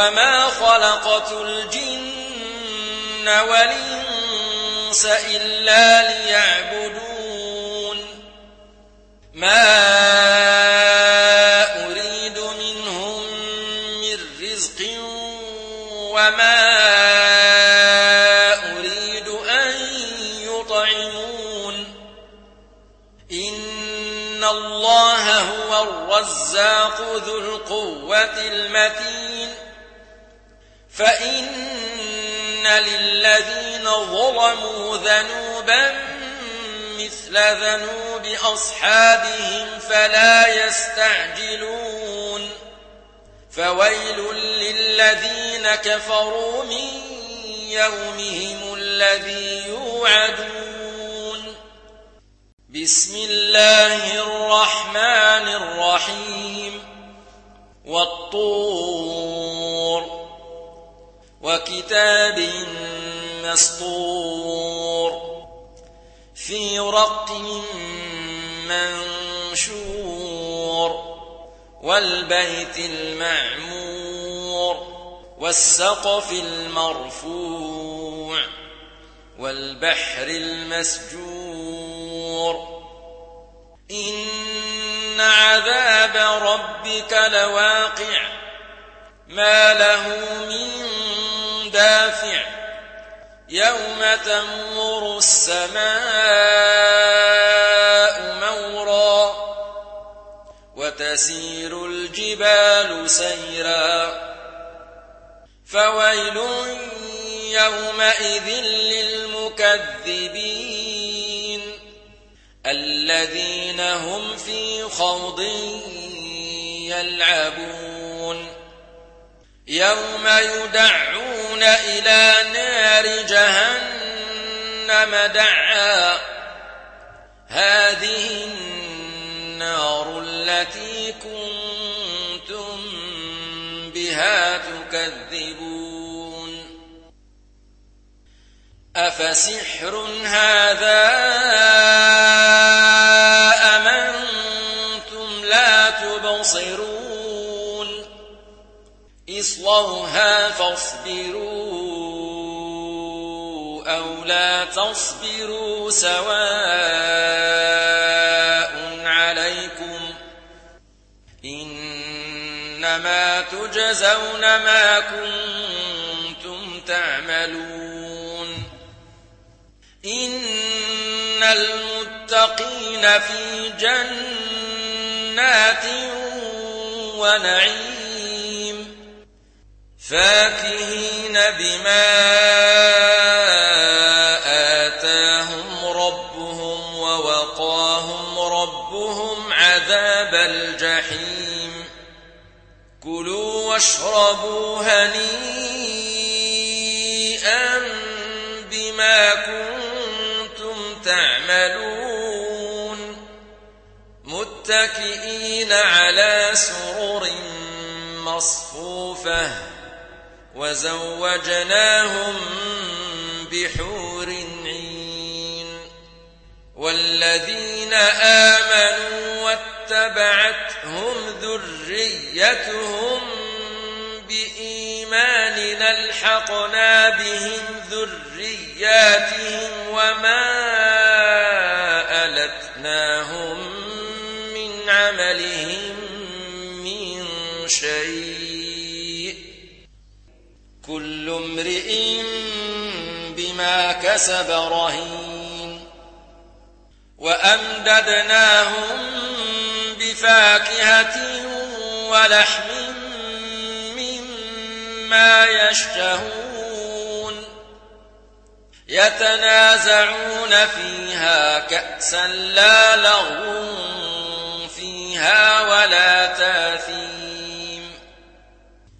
وما خلقت الجن والإنس إلا ليعبدون ما أريد منهم من رزق وما أريد أن يطعمون إن الله هو الرزاق ذو القوة المتين فإن للذين ظلموا ذنوبا مثل ذنوب أصحابهم فلا يستعجلون فويل للذين كفروا من يومهم الذي يوعدون بسم الله الرحمن الرحيم والطور وكتاب مسطور في رق منشور والبيت المعمور والسقف المرفوع والبحر المسجور إن عذاب ربك لواقع ما له من دافع يوم تمور السماء مورا وتسير الجبال سيرا فويل يومئذ للمكذبين الذين هم في خوض يلعبون يوم يدعون إلى نار جهنم دعا هذه النار التي كنتم بها تكذبون أفسحر هذا أم أنتم لا تبصرون اصلوها فاصبروا أو لا تصبروا سواء عليكم إنما تجزون ما كنتم تعملون إن المتقين في جنات ونعيم فاكهين بما آتاهم ربهم ووقاهم ربهم عذاب الجحيم كلوا واشربوا هنيئا بما كنتم تعملون متكئين على سرر مصفوفة وزوجناهم بحور عين والذين آمنوا واتبعتهم ذريتهم بإيمان ألحقنا بهم ذرياتهم وما ألتناهم من عملهم من شيء كل امرئ بما كسب رهين وأمددناهم بفاكهة ولحم مما يشتهون يتنازعون فيها كأسا لا لغو فيها ولا تأثيم